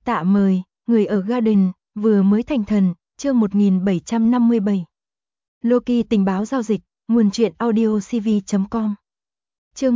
Tạ mời, người ở Garden, vừa mới thành thần, chương 1757. Loki tình báo giao dịch, nguồn truyện audio cv.com. Chương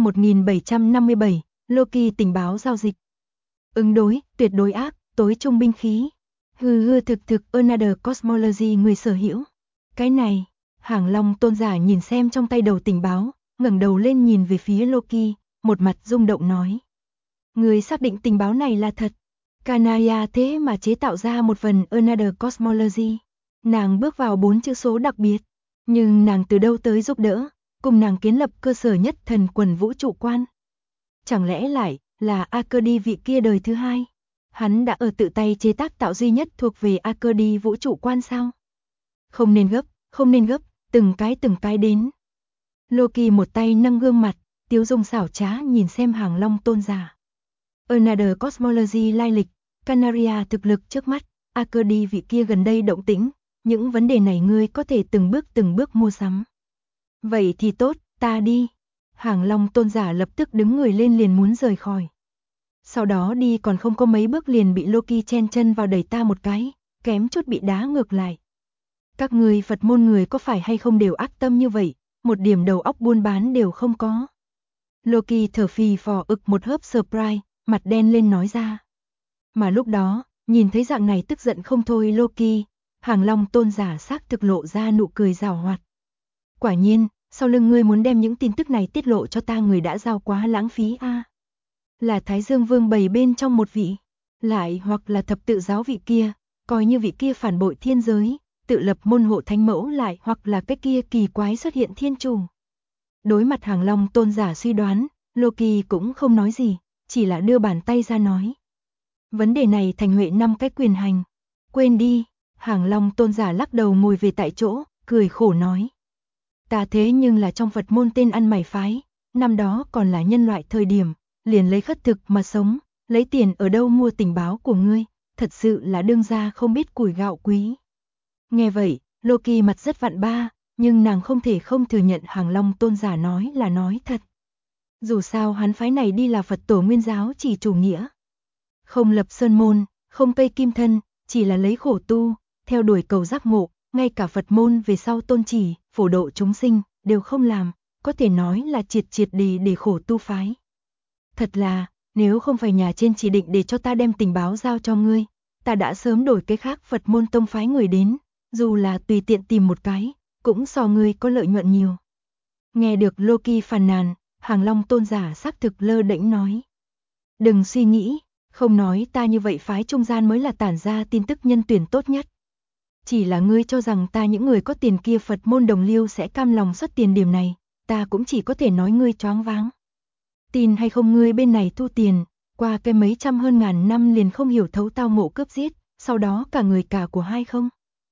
1757, Loki tình báo giao dịch. Ứng đối, tuyệt đối ác, tối trung binh khí. Hư thực, another cosmology người sở hữu. Cái này, Hàng Long tôn giả nhìn xem trong tay đầu tình báo, ngẩng đầu lên nhìn về phía Loki, một mặt rung động nói. Người xác định tình báo này là thật. Canaya thế mà chế tạo ra một phần Another Cosmology. Nàng bước vào 4 chữ số đặc biệt. Nhưng nàng từ đâu tới giúp đỡ, cùng nàng kiến lập cơ sở nhất thần quần vũ trụ quan. Chẳng lẽ lại là Akedi vị kia đời thứ hai? Hắn đã ở tự tay chế tác tạo duy nhất thuộc về Akedi vũ trụ quan sao? Không nên gấp, từng cái đến. Loki một tay nâng gương mặt, tiếu dung xảo trá nhìn xem Hàng Long tôn giả. Another Cosmology lai lịch, Canaria thực lực trước mắt, Akedi vị kia gần đây động tĩnh, những vấn đề này ngươi có thể từng bước mua sắm. Vậy thì tốt, ta đi. Hàng Long tôn giả lập tức đứng người lên liền muốn rời khỏi. Sau đó đi còn không có mấy bước liền bị Loki chen chân vào đẩy ta một cái, kém chút bị đá ngược lại. Các ngươi Phật môn người có phải hay không đều ác tâm như vậy, một điểm đầu óc buôn bán đều không có. Loki thở phì phò ực một hớp surprise, mặt đen lên nói ra. Mà lúc đó, nhìn thấy dạng này tức giận không thôi Loki, Hàng Long tôn giả xác thực lộ ra nụ cười giảo hoạt. Quả nhiên, sau lưng ngươi muốn đem những tin tức này tiết lộ cho ta người đã giao quá lãng phí a. Là Thái Dương Vương bầy bên trong một vị, lại hoặc là thập tự giáo vị kia, coi như vị kia phản bội thiên giới, tự lập môn hộ thánh mẫu lại hoặc là cái kia kỳ quái xuất hiện thiên chủ. Đối mặt Hàng Long tôn giả suy đoán, Loki cũng không nói gì, chỉ là đưa bàn tay ra nói. Vấn đề này thành Huệ 5 cái quyền hành. Quên đi, Hàng Long tôn giả lắc đầu ngồi về tại chỗ, cười khổ nói. Ta thế nhưng là trong Phật môn tên ăn mày phái, năm đó còn là nhân loại thời điểm, liền lấy khất thực mà sống, lấy tiền ở đâu mua tình báo của ngươi, thật sự là đương gia không biết củi gạo quý. Nghe vậy, Loki mặt rất vặn ba, nhưng nàng không thể không thừa nhận Hàng Long tôn giả nói là nói thật. Dù sao hắn phái này đi là Phật tổ nguyên giáo chỉ chủ nghĩa. Không lập sơn môn, không cây kim thân, chỉ là lấy khổ tu, theo đuổi cầu giác ngộ, ngay cả Phật môn về sau tôn chỉ, phổ độ chúng sinh, đều không làm, có thể nói là triệt để khổ tu phái. Thật là, nếu không phải nhà trên chỉ định để cho ta đem tình báo giao cho ngươi, ta đã sớm đổi cái khác Phật môn tông phái người đến, dù là tùy tiện tìm một cái, cũng so ngươi có lợi nhuận nhiều. Nghe được Loki phàn nàn, Hàng Long tôn giả xác thực lơ đễnh nói. Đừng suy nghĩ, không nói ta như vậy phái trung gian mới là tản ra tin tức nhân tuyển tốt nhất. Chỉ là ngươi cho rằng ta những người có tiền kia Phật môn đồng liêu sẽ cam lòng xuất tiền điểm này, ta cũng chỉ có thể nói ngươi choáng váng. Tin hay không ngươi bên này thu tiền, qua cái mấy trăm hơn ngàn năm liền không hiểu thấu tao ngộ cướp giết, sau đó cả người cả của hai không.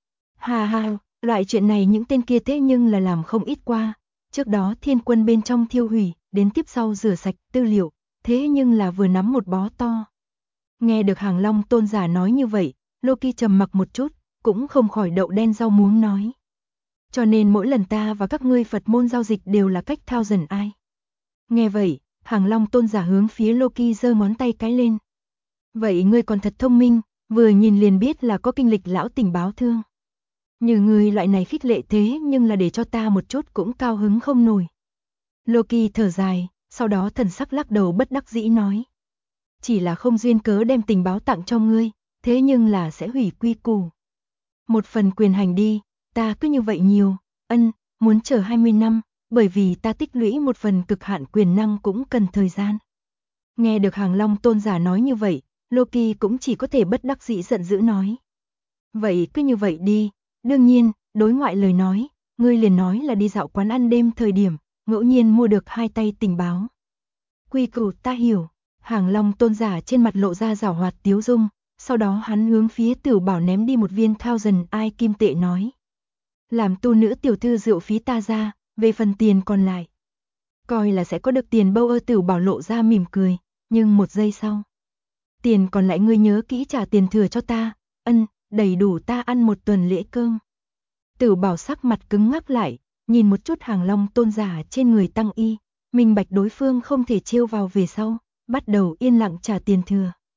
Ha, loại chuyện này những tên kia thế nhưng là làm không ít qua, trước đó thiên quân bên trong thiêu hủy, đến tiếp sau rửa sạch tư liệu, thế nhưng là vừa nắm một bó to. Nghe được Hàng Long tôn giả nói như vậy, Loki trầm mặc một chút, cũng không khỏi đậu đen rau muống nói. Cho nên mỗi lần ta và các ngươi Phật môn giao dịch đều là cách thousand ai. Nghe vậy, Hàng Long tôn giả hướng phía Loki giơ ngón tay cái lên. Vậy ngươi còn thật thông minh, vừa nhìn liền biết là có kinh lịch lão tình báo thương. Như ngươi loại này khích lệ thế nhưng là để cho ta một chút cũng cao hứng không nổi. Loki thở dài, sau đó thần sắc lắc đầu bất đắc dĩ nói. Chỉ là không duyên cớ đem tình báo tặng cho ngươi, thế nhưng là sẽ hủy quy củ. Một phần quyền hành đi, ta cứ như vậy nhiều, muốn chờ 20 năm, bởi vì ta tích lũy một phần cực hạn quyền năng cũng cần thời gian. Nghe được Hàng Long tôn giả nói như vậy, Loki cũng chỉ có thể bất đắc dĩ giận dữ nói. Vậy cứ như vậy đi, đương nhiên, đối ngoại lời nói, ngươi liền nói là đi dạo quán ăn đêm thời điểm, ngẫu nhiên mua được 2 tay tình báo. Quy củ ta hiểu, Hàng Long tôn giả trên mặt lộ ra giảo hoạt tiếu dung, sau đó hắn hướng phía Tử Bảo ném đi một viên thousand ai kim tệ nói. Làm tu nữ tiểu thư rượu phí ta ra, về phần tiền còn lại. Coi là sẽ có được tiền Bâu Tử Bảo lộ ra mỉm cười, nhưng một giây sau. Tiền còn lại ngươi nhớ kỹ trả tiền thừa cho ta, đầy đủ ta ăn một tuần lễ cơm. Tử Bảo sắc mặt cứng ngắc lại, nhìn một chút Hàng Long tôn giả trên người tăng y, minh bạch đối phương không thể trêu vào về sau, bắt đầu yên lặng trả tiền thừa.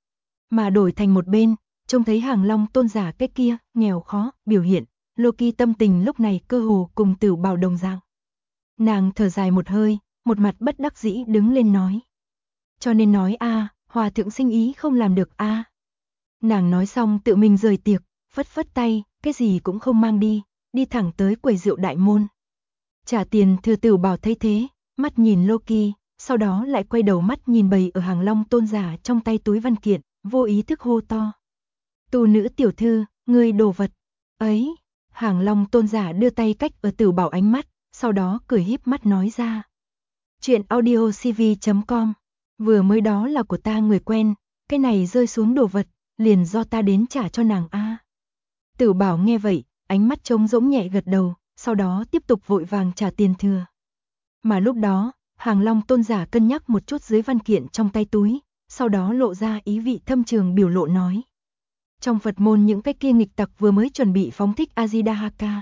Mà đổi thành một bên, trông thấy Hàng Long tôn giả cái kia, nghèo khó, biểu hiện, Loki tâm tình lúc này cơ hồ cùng Tử Bảo đồng dạng. Nàng thở dài một hơi, một mặt bất đắc dĩ đứng lên nói. Cho nên nói hòa thượng sinh ý không làm được Nàng nói xong tự mình rời tiệc, phất phất tay, cái gì cũng không mang đi thẳng tới quầy rượu đại môn. Trả tiền thừa Tử Bảo thấy thế, mắt nhìn Loki, sau đó lại quay đầu mắt nhìn bầy ở Hàng Long tôn giả trong tay túi văn kiện, vô ý thức hô to. Tu nữ tiểu thư, ngươi đồ vật. Ấy, Hàng Long tôn giả đưa tay cách ở Tử Bảo ánh mắt, sau đó cười híp mắt nói ra. Chuyện audiocv.com, vừa mới đó là của ta người quen, cái này rơi xuống đồ vật, liền do ta đến trả cho nàng Tử Bảo nghe vậy, ánh mắt trống rỗng nhẹ gật đầu, sau đó tiếp tục vội vàng trả tiền thừa. Mà lúc đó, Hàng Long tôn giả cân nhắc một chút dưới văn kiện trong tay túi, sau đó lộ ra ý vị thâm trường biểu lộ nói. Trong Phật môn những cái kia nghịch tặc vừa mới chuẩn bị phóng thích Ajidahaka.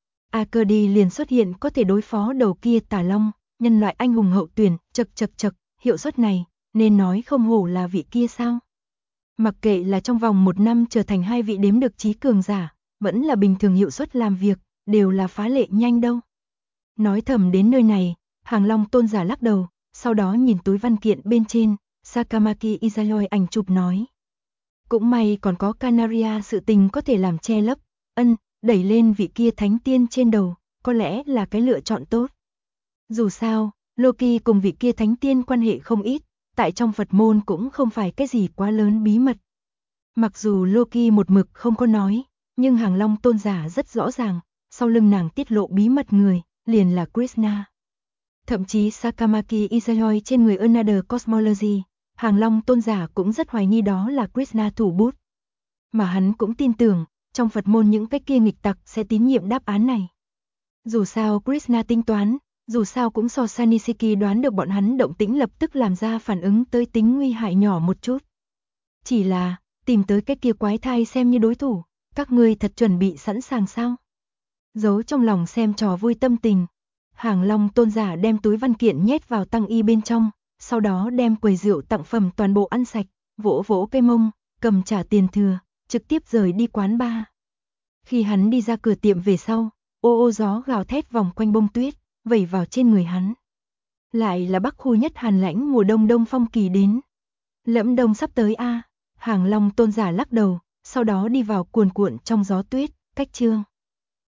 Akedi liền xuất hiện có thể đối phó đầu kia Tà Long, nhân loại anh hùng hậu tuyển, chật, hiệu suất này, nên nói không hổ là vị kia sao? Mặc kệ là trong vòng 1 năm trở thành 2 vị đếm được trí cường giả, vẫn là bình thường hiệu suất làm việc, đều là phá lệ nhanh đâu. Nói thầm đến nơi này, Hàng Long tôn giả lắc đầu, sau đó nhìn túi văn kiện bên trên, Sakamaki Izayoi ảnh chụp nói. Cũng may còn có Canaria sự tình có thể làm che lấp, đẩy lên vị kia thánh tiên trên đầu, có lẽ là cái lựa chọn tốt. Dù sao, Loki cùng vị kia thánh tiên quan hệ không ít, tại trong Phật môn cũng không phải cái gì quá lớn bí mật. Mặc dù Loki một mực không có nói, nhưng Hàng Long tôn giả rất rõ ràng, sau lưng nàng tiết lộ bí mật người, liền là Krishna. Thậm chí Sakamaki Izayoi trên người Another Cosmology, Hàng Long tôn giả cũng rất hoài nghi đó là Krishna thủ bút. Mà hắn cũng tin tưởng, trong Phật môn những cái kia nghịch tặc sẽ tín nhiệm đáp án này. Dù sao Krishna tính toán, dù sao cũng so Sanisiki đoán được bọn hắn động tĩnh lập tức làm ra phản ứng tới tính nguy hại nhỏ một chút. Chỉ là, tìm tới cái kia quái thai xem như đối thủ, các ngươi thật chuẩn bị sẵn sàng sao? Giấu trong lòng xem trò vui tâm tình, Hàng Long tôn giả đem túi văn kiện nhét vào tăng y bên trong, sau đó đem quầy rượu tặng phẩm toàn bộ ăn sạch, vỗ vỗ cái mông, cầm trả tiền thừa, trực tiếp rời đi quán bar. Khi hắn đi ra cửa tiệm về sau, ô gió gào thét vòng quanh bông tuyết, vẩy vào trên người hắn. Lại là Bắc khu nhất hàn lãnh mùa đông đông phong kỳ đến. Lẫm đông sắp tới Hàng Long tôn giả lắc đầu, sau đó đi vào cuồn cuộn trong gió tuyết, cách trương.